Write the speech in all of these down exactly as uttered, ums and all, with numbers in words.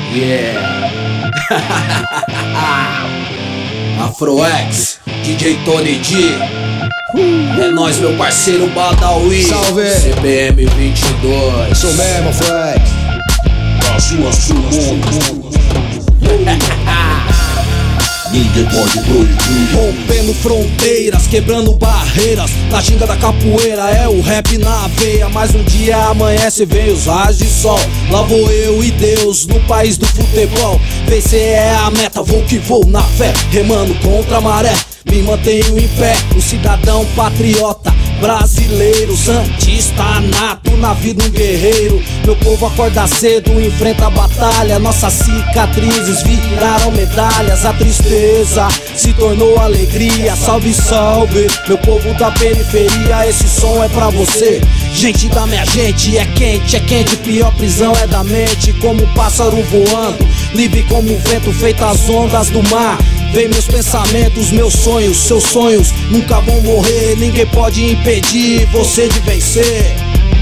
Yeah. Afroex, D J Tony D. É nóis, meu parceiro Badawi. Salve! C B M vinte e dois. Sou mesmo, Afroex. Da sua sua Ninguém pode proibir. Rompendo fronteiras, quebrando barreiras. Na ginga da capoeira é o rap na veia. Mais um dia amanhece, vem os raios de sol. Lá vou eu e Deus no país do futebol. Vencer é a meta, vou que vou na fé. Remando contra a maré, me mantenho em pé. Um cidadão patriota brasileiro, santista nato, na vida um guerreiro. Meu povo acorda cedo, enfrenta a batalha. Nossas cicatrizes viraram medalhas. A tristeza se tornou alegria. Salve, salve, meu povo da periferia. Esse som é pra você, gente da minha gente. É quente, é quente, pior prisão é da mente. Como um pássaro voando, livre como o vento, feito as ondas do mar. Vem meus pensamentos, meus sonhos, seus sonhos nunca vão morrer. Ninguém pode impedir você de vencer.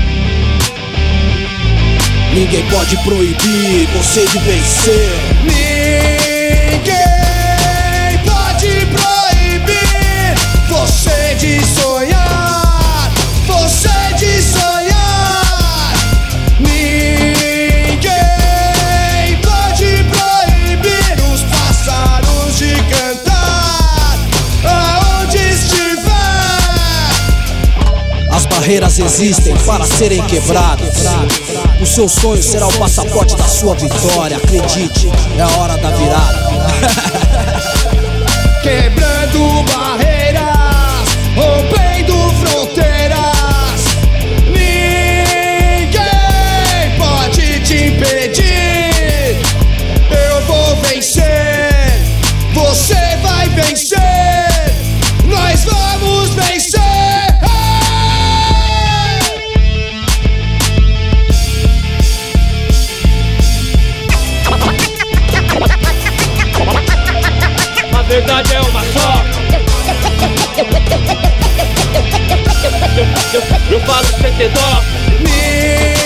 Ninguém pode proibir você de vencer. Ninguém pode proibir você de sonhar, você de sonhar. Ninguém pode proibir os pássaros de cantar aonde estiver. As barreiras existem para serem quebradas. O seu sonho será o passaporte da sua vitória. Acredite, é a hora da virada. Quebrando barreiras, rompendo fronteiras. Ninguém pode te impedir. Eu vou vencer, você vai vencer. Nós vamos vencer. A verdade é uma só. Eu, eu, eu, eu falo sem ter dó.